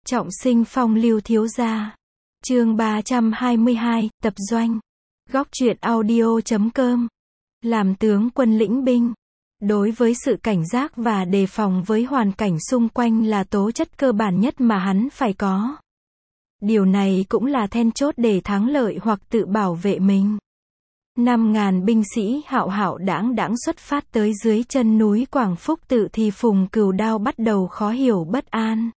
Trọng sinh phong lưu thiếu gia. Chương 322, tập doanh. Góc truyện audio.com. Làm tướng quân lĩnh binh. Đối với sự cảnh giác và đề phòng với hoàn cảnh xung quanh là tố chất cơ bản nhất mà hắn phải có. Điều này cũng là then chốt để thắng lợi hoặc tự bảo vệ mình. 5.000 binh sĩ hạo hạo đãng đãng xuất phát tới dưới chân núi Quảng Phúc Tự thì Phùng Cừu Đao bắt đầu khó hiểu bất an.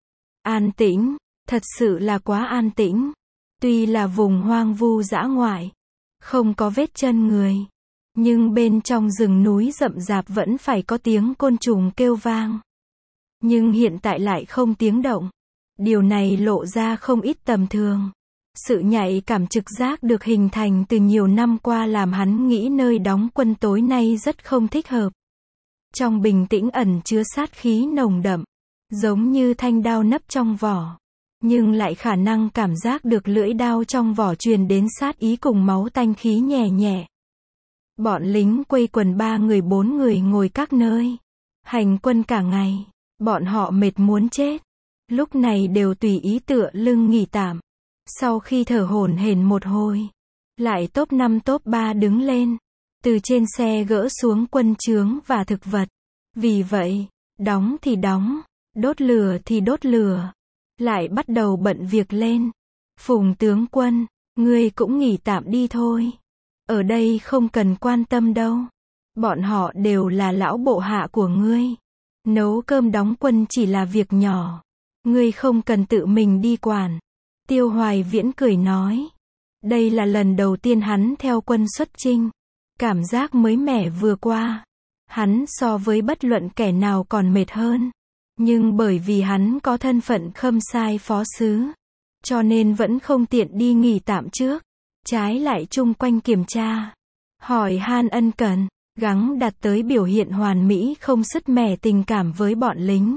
An tĩnh, thật sự là quá an tĩnh. Tuy là vùng hoang vu dã ngoại, không có vết chân người, nhưng bên trong rừng núi rậm rạp vẫn phải có tiếng côn trùng kêu vang. Nhưng hiện tại lại không tiếng động. Điều này lộ ra không ít tầm thường. Sự nhạy cảm trực giác được hình thành từ nhiều năm qua làm hắn nghĩ nơi đóng quân tối nay rất không thích hợp. Trong bình tĩnh ẩn chứa sát khí nồng đậm, giống như thanh đao nấp trong vỏ, nhưng lại khả năng cảm giác được lưỡi đao trong vỏ truyền đến sát ý cùng máu tanh khí nhẹ nhẹ. Bọn lính quây quần 3 người 4 người ngồi các nơi, hành quân cả ngày, bọn họ mệt muốn chết, lúc này đều tùy ý tựa lưng nghỉ tạm. Sau khi thở hổn hển một hồi, lại top 5 top 3 đứng lên, từ trên xe gỡ xuống quân trướng và thực vật. Vì vậy, đóng thì đóng, đốt lửa thì đốt lửa, lại bắt đầu bận việc lên. Phùng tướng quân, ngươi cũng nghỉ tạm đi thôi. Ở đây không cần quan tâm đâu. Bọn họ đều là lão bộ hạ của ngươi. Nấu cơm đóng quân chỉ là việc nhỏ. Ngươi không cần tự mình đi quản. Tiêu Hoài Viễn cười nói. Đây là lần đầu tiên hắn theo quân xuất chinh. Cảm giác mới mẻ vừa qua. Hắn so với bất luận kẻ nào còn mệt hơn. Nhưng bởi vì hắn có thân phận khâm sai phó sứ, cho nên vẫn không tiện đi nghỉ tạm trước. Trái lại chung quanh kiểm tra, hỏi han ân cần, gắng đạt tới biểu hiện hoàn mỹ không sứt mẻ tình cảm với bọn lính.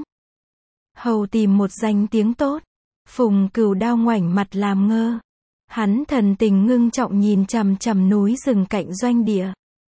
Hầu tìm một danh tiếng tốt. Phùng Cừu Đao ngoảnh mặt làm ngơ. Hắn thần tình ngưng trọng nhìn chằm chằm núi rừng cạnh doanh địa.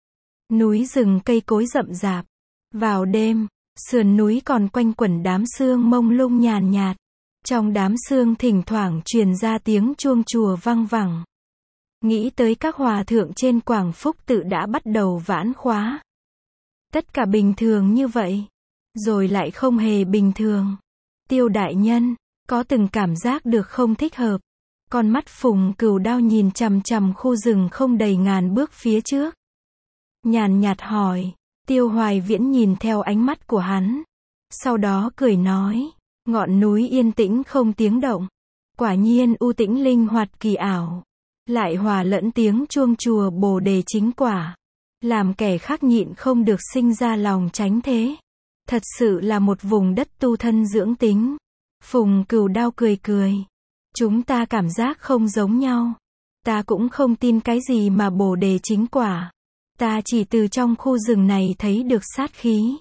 Núi rừng cây cối rậm rạp. Vào đêm, sườn núi còn quanh quẩn đám sương mông lung nhàn nhạt. Trong đám sương thỉnh thoảng truyền ra tiếng chuông chùa vang vẳng. Nghĩ tới các hòa thượng trên Quảng Phúc Tự đã bắt đầu vãn khóa. Tất cả bình thường như vậy, rồi lại không hề bình thường. Tiêu đại nhân, có từng cảm giác được không thích hợp. Con mắt Phùng Cừu Đao nhìn chằm chằm khu rừng không đầy ngàn bước phía trước. Nhàn nhạt hỏi. Tiêu Hoài Viễn nhìn theo ánh mắt của hắn. Sau đó cười nói. Ngọn núi yên tĩnh không tiếng động. Quả nhiên u tĩnh linh hoạt kỳ ảo. Lại hòa lẫn tiếng chuông chùa Bồ Đề chính quả. Làm kẻ khác nhịn không được sinh ra lòng tránh thế. Thật sự là một vùng đất tu thân dưỡng tính. Phùng Cừu Đao cười cười. Chúng ta cảm giác không giống nhau. Ta cũng không tin cái gì mà Bồ Đề chính quả. Ta chỉ từ trong khu rừng này thấy được sát khí.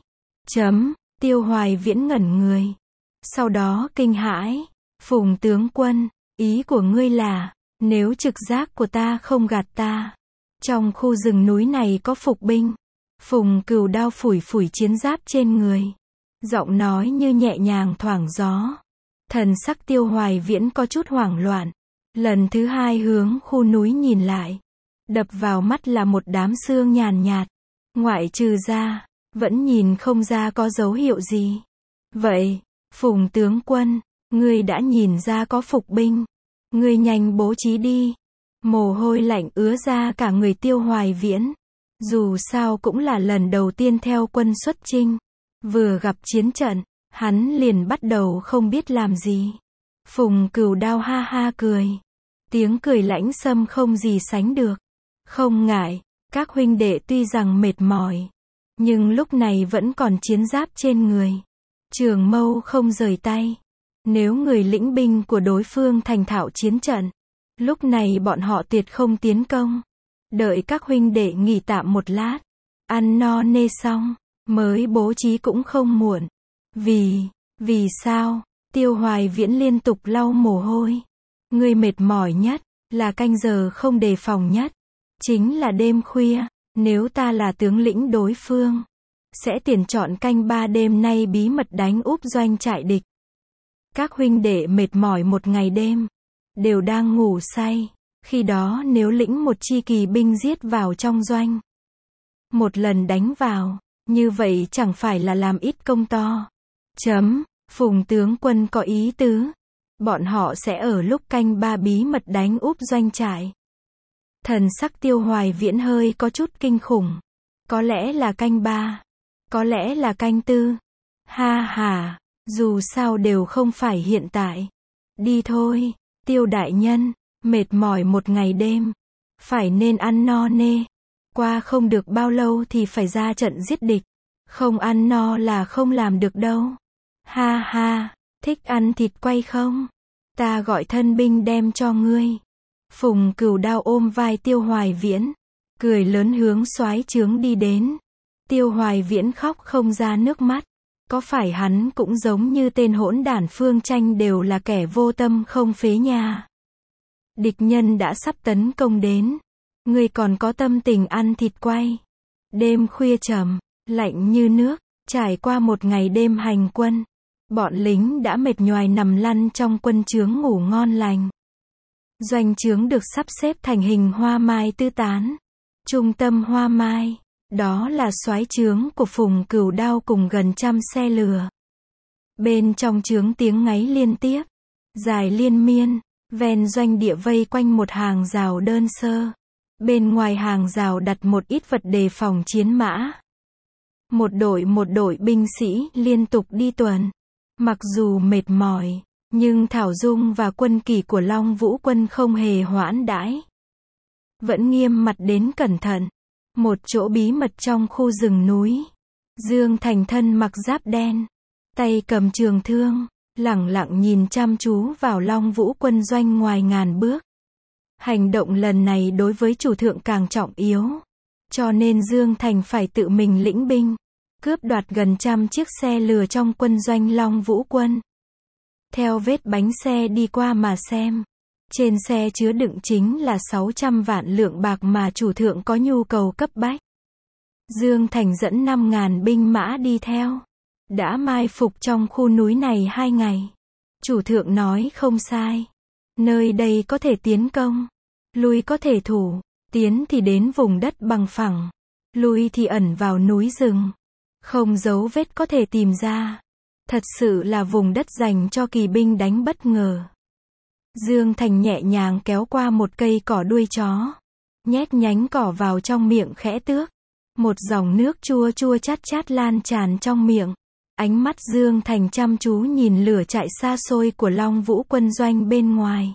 Tiêu Hoài Viễn ngẩn người. Sau đó kinh hãi. Phùng tướng quân, ý của ngươi là, nếu trực giác của ta không gạt ta, trong khu rừng núi này có phục binh. Phùng Cừu Đao phủi phủi chiến giáp trên người. Giọng nói như nhẹ nhàng thoảng gió. Thần sắc Tiêu Hoài Viễn có chút hoảng loạn. Lần thứ hai hướng khu núi nhìn lại. Đập vào mắt là một đám sương nhàn nhạt. Ngoại trừ ra, vẫn nhìn không ra có dấu hiệu gì. Vậy, Phùng tướng quân, ngươi đã nhìn ra có phục binh. Ngươi nhanh bố trí đi. Mồ hôi lạnh ứa ra cả người Tiêu Hoài Viễn. Dù sao cũng là lần đầu tiên theo quân xuất chinh. Vừa gặp chiến trận, hắn liền bắt đầu không biết làm gì. Phùng Cừu Đao ha ha cười. Tiếng cười lãnh xâm không gì sánh được. Không ngại, các huynh đệ tuy rằng mệt mỏi, nhưng lúc này vẫn còn chiến giáp trên người. Trường mâu không rời tay. Nếu người lĩnh binh của đối phương thành thạo chiến trận, lúc này bọn họ tuyệt không tiến công. Đợi các huynh đệ nghỉ tạm một lát, ăn no nê xong, mới bố trí cũng không muộn. Vì sao? Tiêu Hoài Viễn liên tục lau mồ hôi. Người mệt mỏi nhất, là canh giờ không đề phòng nhất. Chính là đêm khuya, nếu ta là tướng lĩnh đối phương, sẽ tuyển chọn canh 3 đêm nay bí mật đánh úp doanh trại địch. Các huynh đệ mệt mỏi một ngày đêm, đều đang ngủ say. Khi đó nếu lĩnh một chi kỳ binh giết vào trong doanh, một lần đánh vào, như vậy chẳng phải là làm ít công to. Phùng tướng quân có ý tứ, bọn họ sẽ ở lúc canh 3 bí mật đánh úp doanh trại. Thần sắc Tiêu Hoài Viễn hơi có chút kinh khủng. Có lẽ là canh 3, có lẽ là canh 4. Ha ha, dù sao đều không phải hiện tại. Đi thôi, Tiêu đại nhân, mệt mỏi một ngày đêm, phải nên ăn no nê. Qua không được bao lâu thì phải ra trận giết địch. Không ăn no là không làm được đâu. Ha ha, thích ăn thịt quay không? Ta gọi thân binh đem cho ngươi. Phùng Cửu Đao ôm vai Tiêu Hoài Viễn, cười lớn hướng soái trướng đi đến. Tiêu Hoài Viễn khóc không ra nước mắt. Có phải hắn cũng giống như tên hỗn đản Phương Tranh đều là kẻ vô tâm không phế nhà? Địch nhân đã sắp tấn công đến, ngươi còn có tâm tình ăn thịt quay? Đêm khuya trầm, lạnh như nước, trải qua một ngày đêm hành quân, bọn lính đã mệt nhoài nằm lăn trong quân trướng ngủ ngon lành. Doanh trướng được sắp xếp thành hình hoa mai tứ tán. Trung tâm hoa mai, đó là soái trướng của Phùng Cửu Đao cùng gần trăm xe lừa. Bên trong trướng tiếng ngáy liên tiếp, dài liên miên, ven doanh địa vây quanh một hàng rào đơn sơ. Bên ngoài hàng rào đặt một ít vật đề phòng chiến mã. Một đội binh sĩ liên tục đi tuần. Mặc dù mệt mỏi, nhưng Thảo Dung và quân kỷ của Long Vũ quân không hề hoãn đãi. Vẫn nghiêm mặt đến cẩn thận. Một chỗ bí mật trong khu rừng núi. Dương Thành thân mặc giáp đen, tay cầm trường thương, lẳng lặng nhìn chăm chú vào Long Vũ quân doanh ngoài ngàn bước. Hành động lần này đối với chủ thượng càng trọng yếu. Cho nên Dương Thành phải tự mình lĩnh binh, cướp đoạt gần trăm chiếc xe lừa trong quân doanh Long Vũ quân. Theo vết bánh xe đi qua mà xem, trên xe chứa đựng chính là 600 vạn lượng bạc mà chủ thượng có nhu cầu cấp bách. Dương Thành dẫn 5.000 binh mã đi theo, đã mai phục trong khu núi này 2 ngày. Chủ thượng nói không sai, nơi đây có thể tiến công, lui có thể thủ, tiến thì đến vùng đất bằng phẳng, lui thì ẩn vào núi rừng, không dấu vết có thể tìm ra. Thật sự là vùng đất dành cho kỳ binh đánh bất ngờ. Dương Thành nhẹ nhàng kéo qua một cây cỏ đuôi chó, nhét nhánh cỏ vào trong miệng khẽ tước. Một dòng nước chua chua chát chát lan tràn trong miệng. Ánh mắt Dương Thành chăm chú nhìn lửa chạy xa xôi của Long Vũ quân doanh bên ngoài.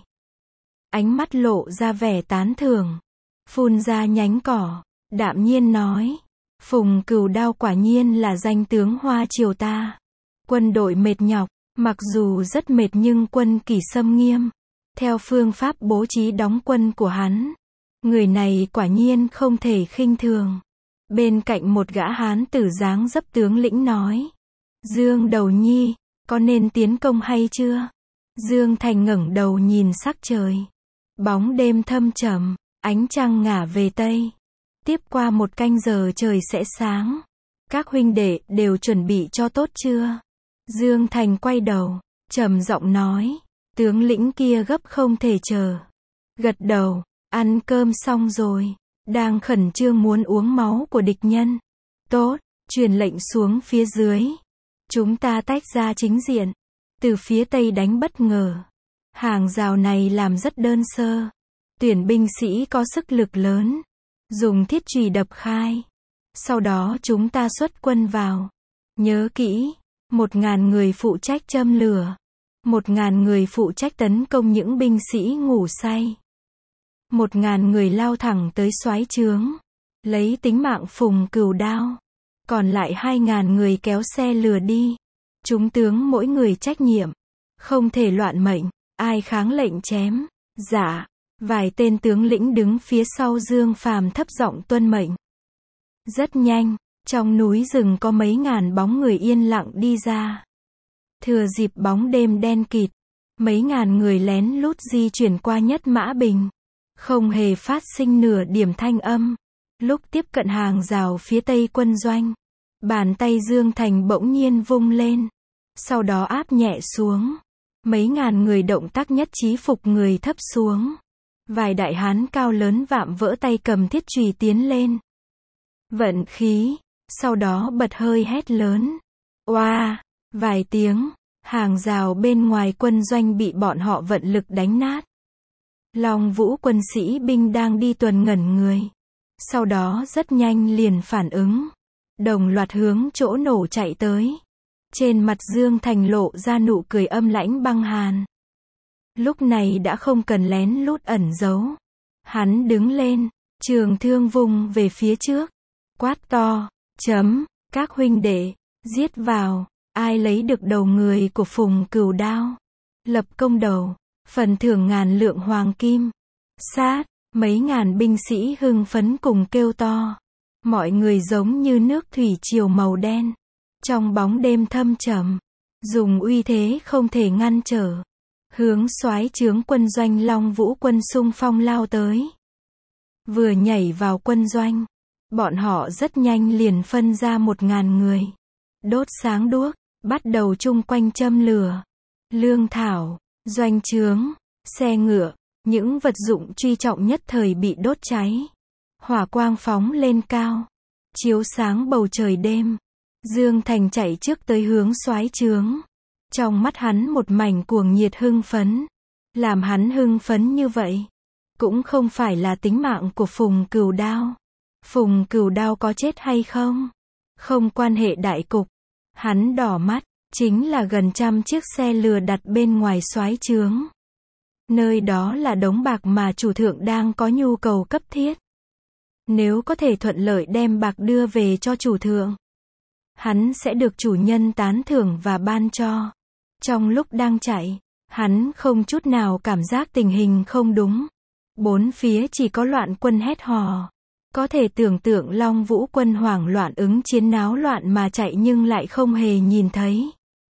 Ánh mắt lộ ra vẻ tán thưởng. Phun ra nhánh cỏ, đạm nhiên nói. Phùng Cửu Đao quả nhiên là danh tướng Hoa Triều ta. Quân đội mệt nhọc, mặc dù rất mệt nhưng quân kỷ xâm nghiêm. Theo phương pháp bố trí đóng quân của hắn, người này quả nhiên không thể khinh thường. Bên cạnh một gã hán tử dáng dấp tướng lĩnh nói. Dương Đầu Nhi, có nên tiến công hay chưa? Dương Thành ngẩng đầu nhìn sắc trời. Bóng đêm thâm trầm, ánh trăng ngả về tây. Tiếp qua một canh giờ trời sẽ sáng. Các huynh đệ đều chuẩn bị cho tốt chưa? Dương Thành quay đầu, trầm giọng nói. Tướng lĩnh kia gấp không thể chờ. Gật đầu, ăn cơm xong rồi, đang khẩn trương muốn uống máu của địch nhân. Tốt, truyền lệnh xuống phía dưới. Chúng ta tách ra chính diện, từ phía tây đánh bất ngờ. Hàng rào này làm rất đơn sơ. Tuyển binh sĩ có sức lực lớn, dùng thiết chùy đập khai. Sau đó chúng ta xuất quân vào. Nhớ kỹ, 1.000 người phụ trách châm lửa. 1.000 người phụ trách tấn công những binh sĩ ngủ say. 1.000 người lao thẳng tới soái trướng, lấy tính mạng Phùng Cửu Đao. Còn lại 2.000 người kéo xe lừa đi. Chúng tướng mỗi người trách nhiệm, không thể loạn mệnh, ai kháng lệnh chém. Dạ. Vài tên tướng lĩnh đứng phía sau Dương Phàm thấp giọng tuân mệnh. Rất nhanh, trong núi rừng có mấy ngàn bóng người yên lặng đi ra. Thừa dịp bóng đêm đen kịt, mấy ngàn người lén lút di chuyển qua Nhất Mã Bình, không hề phát sinh nửa điểm thanh âm. Lúc tiếp cận hàng rào phía tây quân doanh, bàn tay Dương Thành bỗng nhiên vung lên, sau đó áp nhẹ xuống. Mấy ngàn người động tác nhất trí phục người thấp xuống. Vài đại hán cao lớn vạm vỡ tay cầm thiết chùy tiến lên. Vận khí, sau đó bật hơi hét lớn. Oa, vài tiếng, hàng rào bên ngoài quân doanh bị bọn họ vận lực đánh nát. Long Vũ quân sĩ binh đang đi tuần ngẩn người. Sau đó rất nhanh liền phản ứng. Đồng loạt hướng chỗ nổ chạy tới. Trên mặt Dương Thành lộ ra nụ cười âm lãnh băng hàn. Lúc này đã không cần lén lút ẩn giấu. Hắn đứng lên, trường thương vung về phía trước. Quát to, các huynh đệ, giết vào, ai lấy được đầu người của Phùng Cửu Đao. Lập công đầu, phần thưởng 1000 lượng hoàng kim. Sát, mấy ngàn binh sĩ hưng phấn cùng kêu to. Mọi người giống như nước thủy triều màu đen. Trong bóng đêm thâm trầm, dùng uy thế không thể ngăn trở. Hướng soái trướng quân doanh Long Vũ quân xung phong lao tới. Vừa nhảy vào quân doanh, bọn họ rất nhanh liền phân ra 1000 người. Đốt sáng đuốc, bắt đầu chung quanh châm lửa. Lương thảo, doanh trướng, xe ngựa, những vật dụng truy trọng nhất thời bị đốt cháy. Hỏa quang phóng lên cao, chiếu sáng bầu trời đêm. Dương Thành chạy trước tới hướng soái trướng. Trong mắt hắn một mảnh cuồng nhiệt hưng phấn. Làm hắn hưng phấn như vậy, cũng không phải là tính mạng của Phùng Cửu Đao. Phùng Cửu Đao có chết hay không, không quan hệ đại cục. Hắn đỏ mắt, chính là gần 100 chiếc xe lừa đặt bên ngoài soái trướng. Nơi đó là đống bạc mà chủ thượng đang có nhu cầu cấp thiết. Nếu có thể thuận lợi đem bạc đưa về cho chủ thượng, hắn sẽ được chủ nhân tán thưởng và ban cho. Trong lúc đang chạy, hắn không chút nào cảm giác tình hình không đúng. Bốn phía chỉ có loạn quân hét hò. Có thể tưởng tượng Long Vũ quân hoảng loạn ứng chiến náo loạn mà chạy nhưng lại không hề nhìn thấy.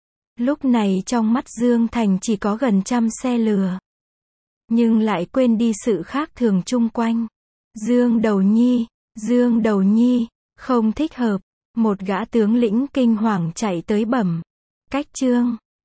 Lúc này trong mắt Dương Thành chỉ có gần 100 xe lừa. Nhưng lại quên đi sự khác thường chung quanh. Dương Đầu Nhi, không thích hợp. Một gã tướng lĩnh kinh hoàng chạy tới bẩm. Cách Trương.